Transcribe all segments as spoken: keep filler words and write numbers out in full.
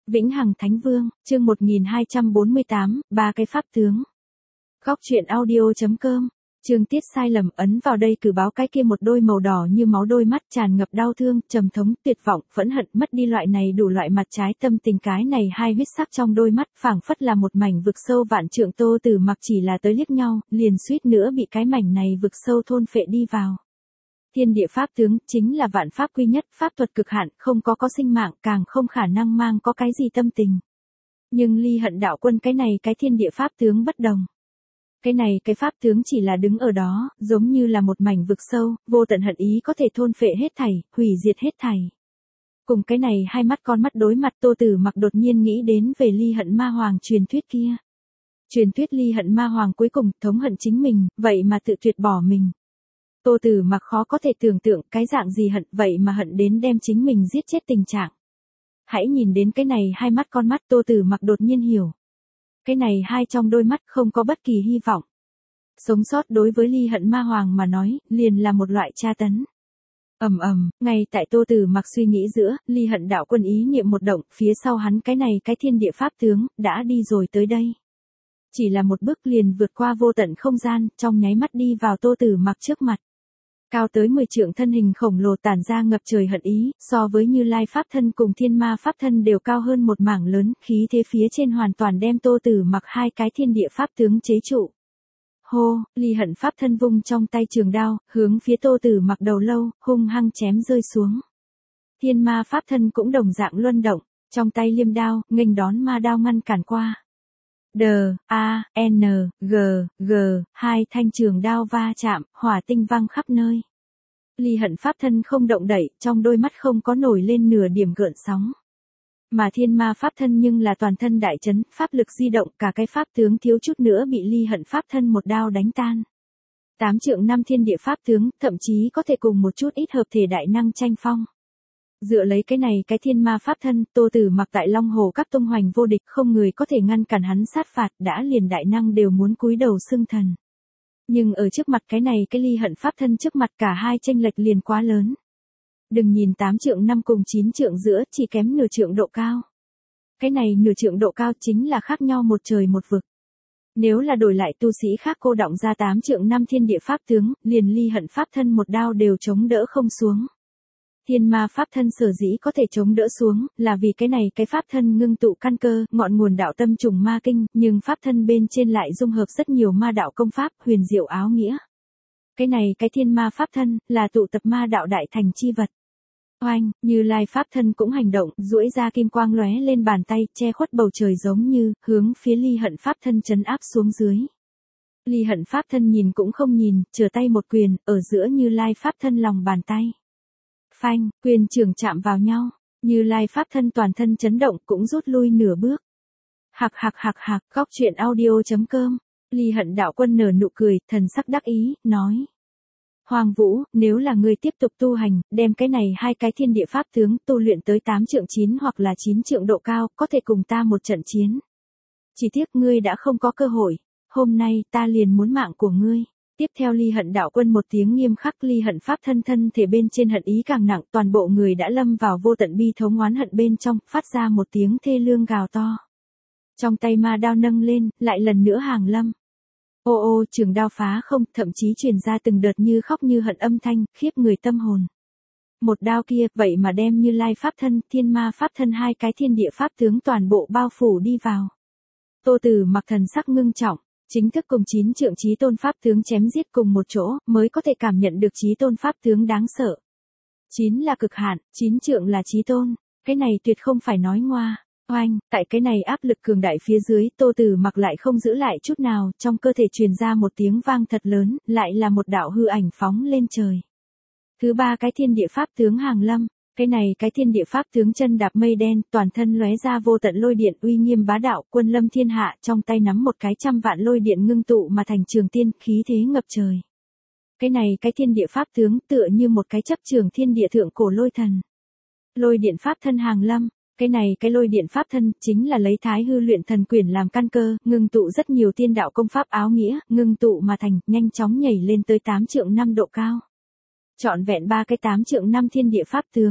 Vĩnh Hằng Thánh Vương, chương một nghìn hai trăm bốn mươi tám, ba cái pháp tướng. Góc truyện audio.com, chương tiết sai lầm ấn vào đây cử báo cái kia một đôi màu đỏ như máu đôi mắt tràn ngập đau thương, trầm thống, tuyệt vọng, phẫn hận, mất đi loại này đủ loại mặt trái tâm tình cái này hai huyết sắc trong đôi mắt phảng phất là một mảnh vực sâu vạn trượng. Tô Tử Mặc chỉ là tới liếc nhau, liền suýt nữa bị cái mảnh này vực sâu thôn phệ đi vào. Thiên địa pháp tướng chính là vạn pháp quy nhất, pháp thuật cực hạn, không có có sinh mạng, càng không khả năng mang có cái gì tâm tình. Nhưng Ly Hận đạo quân cái này cái thiên địa pháp tướng bất đồng. Cái này cái pháp tướng chỉ là đứng ở đó, giống như là một mảnh vực sâu, vô tận hận ý có thể thôn phệ hết thảy, hủy diệt hết thảy. Cùng cái này hai mắt con mắt đối mặt, Tô Tử Mặc đột nhiên nghĩ đến về Ly Hận Ma Hoàng truyền thuyết kia. Truyền thuyết Ly Hận Ma Hoàng cuối cùng thống hận chính mình, vậy mà tự tuyệt bỏ mình. Tô Tử Mặc khó có thể tưởng tượng cái dạng gì hận vậy mà hận đến đem chính mình giết chết tình trạng. Hãy nhìn đến cái này hai mắt con mắt, Tô Tử Mặc đột nhiên hiểu. Cái này hai trong đôi mắt không có bất kỳ hy vọng. Sống sót đối với Ly Hận Ma Hoàng mà nói, liền là một loại tra tấn. Ầm ầm, ngay tại Tô Tử Mặc suy nghĩ giữa, Ly Hận đạo quân ý niệm một động, phía sau hắn cái này cái thiên địa pháp tướng, đã đi rồi tới đây. Chỉ là một bước liền vượt qua vô tận không gian, trong nháy mắt đi vào Tô Tử Mặc trước mặt. Cao tới mười trượng thân hình khổng lồ tản ra ngập trời hận ý, so với Như Lai pháp thân cùng Thiên Ma pháp thân đều cao hơn một mảng lớn, khí thế phía trên hoàn toàn đem Tô Tử Mặc hai cái thiên địa pháp tướng chế trụ. Hô, Ly Hận pháp thân vung trong tay trường đao, hướng phía Tô Tử Mặc đầu lâu, hung hăng chém rơi xuống. Thiên Ma pháp thân cũng đồng dạng luân động, trong tay liêm đao, nghênh đón ma đao ngăn cản qua. D, A, N, G, G, hai thanh trường đao va chạm, hỏa tinh văng khắp nơi. Ly Hận pháp thân không động đậy, trong đôi mắt không có nổi lên nửa điểm gợn sóng. Mà Thiên Ma pháp thân nhưng là toàn thân đại chấn, pháp lực di động, cả cái pháp tướng thiếu chút nữa bị Ly Hận pháp thân một đao đánh tan. Tám trượng năm thiên địa pháp tướng, thậm chí có thể cùng một chút ít hợp thể đại năng tranh phong. Dựa lấy cái này cái Thiên Ma pháp thân, Tô Tử Mặc tại Long Hồ các tung hoành vô địch, không người có thể ngăn cản hắn sát phạt, đã liền đại năng đều muốn cúi đầu xưng thần. Nhưng ở trước mặt cái này cái Ly Hận pháp thân trước mặt cả hai chênh lệch liền quá lớn. Đừng nhìn tám trượng năm cùng chín trượng giữa, chỉ kém nửa trượng độ cao. Cái này nửa trượng độ cao chính là khác nhau một trời một vực. Nếu là đổi lại tu sĩ khác cô đọng ra tám trượng năm thiên địa pháp tướng, liền Ly Hận pháp thân một đao đều chống đỡ không xuống. Thiên Ma pháp thân sở dĩ có thể chống đỡ xuống, là vì cái này cái pháp thân ngưng tụ căn cơ, ngọn nguồn đạo tâm trùng ma kinh, nhưng pháp thân bên trên lại dung hợp rất nhiều ma đạo công pháp, huyền diệu áo nghĩa. Cái này cái Thiên Ma pháp thân, là tụ tập ma đạo đại thành chi vật. Oanh, Như Lai pháp thân cũng hành động, duỗi ra kim quang lóe lên bàn tay, che khuất bầu trời giống như, hướng phía Ly Hận pháp thân trấn áp xuống dưới. Ly Hận pháp thân nhìn cũng không nhìn, trở tay một quyền, ở giữa Như Lai pháp thân lòng bàn tay. Phanh, quyền trường chạm vào nhau, Như Lai pháp thân toàn thân chấn động cũng rút lui nửa bước. Hạc hạc hạc hạc, góc truyện audio.com, Ly Hận đạo quân nở nụ cười, thần sắc đắc ý, nói. Hoàng Vũ, nếu là ngươi tiếp tục tu hành, đem cái này hai cái thiên địa pháp tướng tu luyện tới tám trượng chín hoặc là chín trượng độ cao, có thể cùng ta một trận chiến. Chỉ tiếc ngươi đã không có cơ hội, hôm nay ta liền muốn mạng của ngươi. Tiếp theo Ly Hận đạo quân một tiếng nghiêm khắc, Ly Hận pháp thân thân thể bên trên hận ý càng nặng, toàn bộ người đã lâm vào vô tận bi thống oán hận bên trong, phát ra một tiếng thê lương gào to. Trong tay ma đao nâng lên, lại lần nữa hàng lâm. Ô ô, trường đao phá không, thậm chí truyền ra từng đợt như khóc như hận âm thanh, khiếp người tâm hồn. Một đao kia, vậy mà đem Như Lai pháp thân, Thiên Ma pháp thân hai cái thiên địa pháp tướng toàn bộ bao phủ đi vào. Tô Tử Mặc thần sắc ngưng trọng. Chính thức cùng chín trượng chí tôn pháp tướng chém giết cùng một chỗ, mới có thể cảm nhận được chí tôn pháp tướng đáng sợ. Chín là cực hạn, chín trượng là chí tôn, cái này tuyệt không phải nói ngoa. Oanh, tại cái này áp lực cường đại phía dưới, Tô Tử Mặc lại không giữ lại chút nào, trong cơ thể truyền ra một tiếng vang thật lớn, lại là một đạo hư ảnh phóng lên trời. Thứ ba cái thiên địa pháp tướng hàng lâm. Cái này cái thiên địa pháp tướng chân đạp mây đen, toàn thân lóe ra vô tận lôi điện uy nghiêm bá đạo, quân lâm thiên hạ, trong tay nắm một cái trăm vạn lôi điện ngưng tụ mà thành trường tiên, khí thế ngập trời. Cái này cái thiên địa pháp tướng tựa như một cái chấp trường thiên địa thượng cổ lôi thần. Lôi điện pháp thân hàng lâm, cái này cái lôi điện pháp thân chính là lấy Thái Hư luyện thần quyển làm căn cơ, ngưng tụ rất nhiều tiên đạo công pháp áo nghĩa, ngưng tụ mà thành, nhanh chóng nhảy lên tới tám trượng năm độ cao. Trọn vẹn ba cái tám trượng năm thiên địa pháp tướng.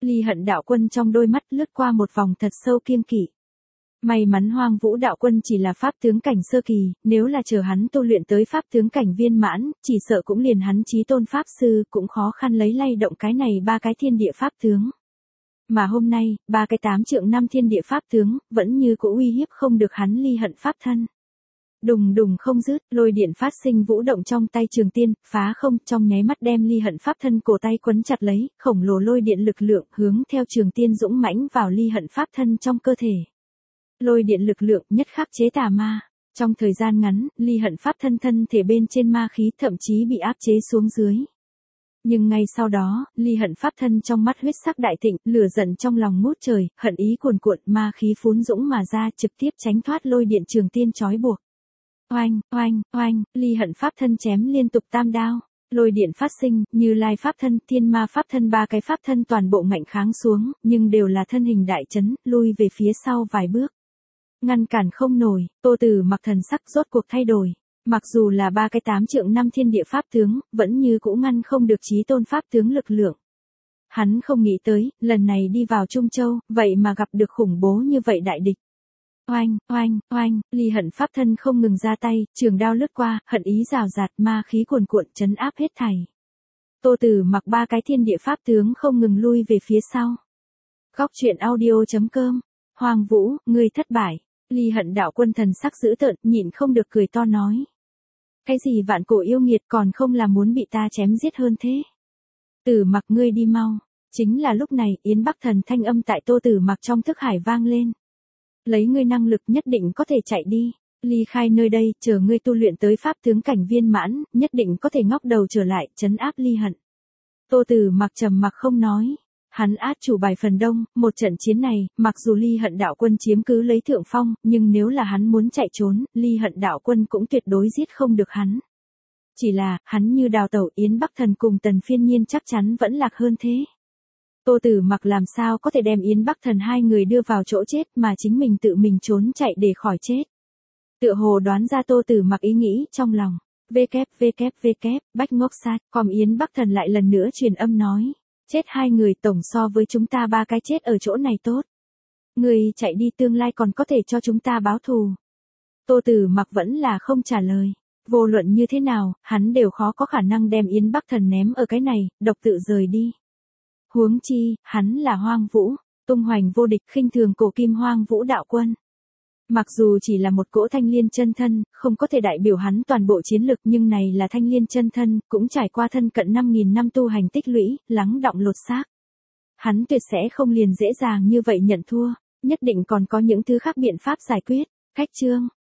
Ly Hận đạo quân trong đôi mắt lướt qua một vòng thật sâu kiêng kỵ. May mắn Hoang Vũ đạo quân chỉ là pháp tướng cảnh sơ kỳ, nếu là chờ hắn tu luyện tới pháp tướng cảnh viên mãn, chỉ sợ cũng liền hắn chí tôn pháp sư cũng khó khăn lấy lay động cái này ba cái thiên địa pháp tướng. Mà hôm nay, ba cái tám trượng năm thiên địa pháp tướng, vẫn như cũ uy hiếp không được hắn Ly Hận pháp thân. Đùng đùng không dứt, lôi điện phát sinh vũ động trong tay Trường Tiên, phá không, trong nháy mắt đem Ly Hận pháp thân cổ tay quấn chặt lấy, khổng lồ lôi điện lực lượng hướng theo Trường Tiên dũng mãnh vào Ly Hận pháp thân trong cơ thể. Lôi điện lực lượng nhất khắc chế tà ma. Trong thời gian ngắn, Ly Hận pháp thân thân thể bên trên ma khí thậm chí bị áp chế xuống dưới. Nhưng ngay sau đó, Ly Hận pháp thân trong mắt huyết sắc đại thịnh, lửa giận trong lòng ngút trời, hận ý cuồn cuộn, ma khí phún dũng mà ra, trực tiếp tránh thoát lôi điện Trường Tiên trói buộc. Oanh, oanh, oanh, Ly Hận pháp thân chém liên tục tam đao. Lôi điện phát sinh, Như Lai pháp thân, Thiên Ma pháp thân, ba cái pháp thân toàn bộ ngạnh kháng xuống, nhưng đều là thân hình đại chấn, lui về phía sau vài bước. Ngăn cản không nổi, Tô Tử Mặc thần sắc rốt cuộc thay đổi. Mặc dù là ba cái tám trượng năm thiên địa pháp tướng, vẫn như cũ ngăn không được chí tôn pháp tướng lực lượng. Hắn không nghĩ tới, lần này đi vào Trung Châu, vậy mà gặp được khủng bố như vậy đại địch. Oanh, oanh, oanh, Ly Hận pháp thân không ngừng ra tay, trường đao lướt qua, hận ý rào rạt, ma khí cuồn cuộn trấn áp hết thảy. Tô Tử Mặc ba cái thiên địa pháp tướng không ngừng lui về phía sau. Góc truyện audio chấm com. Hoàng Vũ, ngươi thất bại. Ly Hận đạo quân thần sắc dữ tợn, nhịn không được cười to nói. Cái gì vạn cổ yêu nghiệt còn không là muốn bị ta chém giết hơn thế. Tử Mặc ngươi đi mau. Chính là lúc này, Yến Bắc Thần thanh âm tại Tô Tử Mặc trong thức hải vang lên. Lấy ngươi năng lực nhất định có thể chạy đi, ly khai nơi đây, chờ ngươi tu luyện tới pháp tướng cảnh viên mãn, nhất định có thể ngóc đầu trở lại, trấn áp Ly Hận. Tô Tử Mặc trầm mặc không nói, hắn át chủ bài phần đông, một trận chiến này, mặc dù Ly Hận đạo quân chiếm cứ lấy thượng phong, nhưng nếu là hắn muốn chạy trốn, Ly Hận đạo quân cũng tuyệt đối giết không được hắn. Chỉ là, hắn như đào tẩu, Yến Bắc Thần cùng Tần Phiên Nhiên chắc chắn vẫn lạc hơn thế. Tô Tử Mặc làm sao có thể đem Yến Bắc Thần hai người đưa vào chỗ chết mà chính mình tự mình trốn chạy để khỏi chết. Tựa hồ đoán ra Tô Tử Mặc ý nghĩ trong lòng. www, bách ngốc sát, com Yến Bắc Thần lại lần nữa truyền âm nói. Chết hai người tổng so với chúng ta ba cái chết ở chỗ này tốt. Người chạy đi tương lai còn có thể cho chúng ta báo thù. Tô Tử Mặc vẫn là không trả lời. Vô luận như thế nào, hắn đều khó có khả năng đem Yến Bắc Thần ném ở cái này, độc tự rời đi. Huống chi, hắn là Hoang Vũ, tung hoành vô địch, khinh thường cổ kim Hoang Vũ đạo quân. Mặc dù chỉ là một cỗ thanh liên chân thân, không có thể đại biểu hắn toàn bộ chiến lực, nhưng này là thanh liên chân thân, cũng trải qua thân cận năm nghìn năm tu hành tích lũy, lắng đọng lột xác. Hắn tuyệt sẽ không liền dễ dàng như vậy nhận thua, nhất định còn có những thứ khác biện pháp giải quyết. Khách chương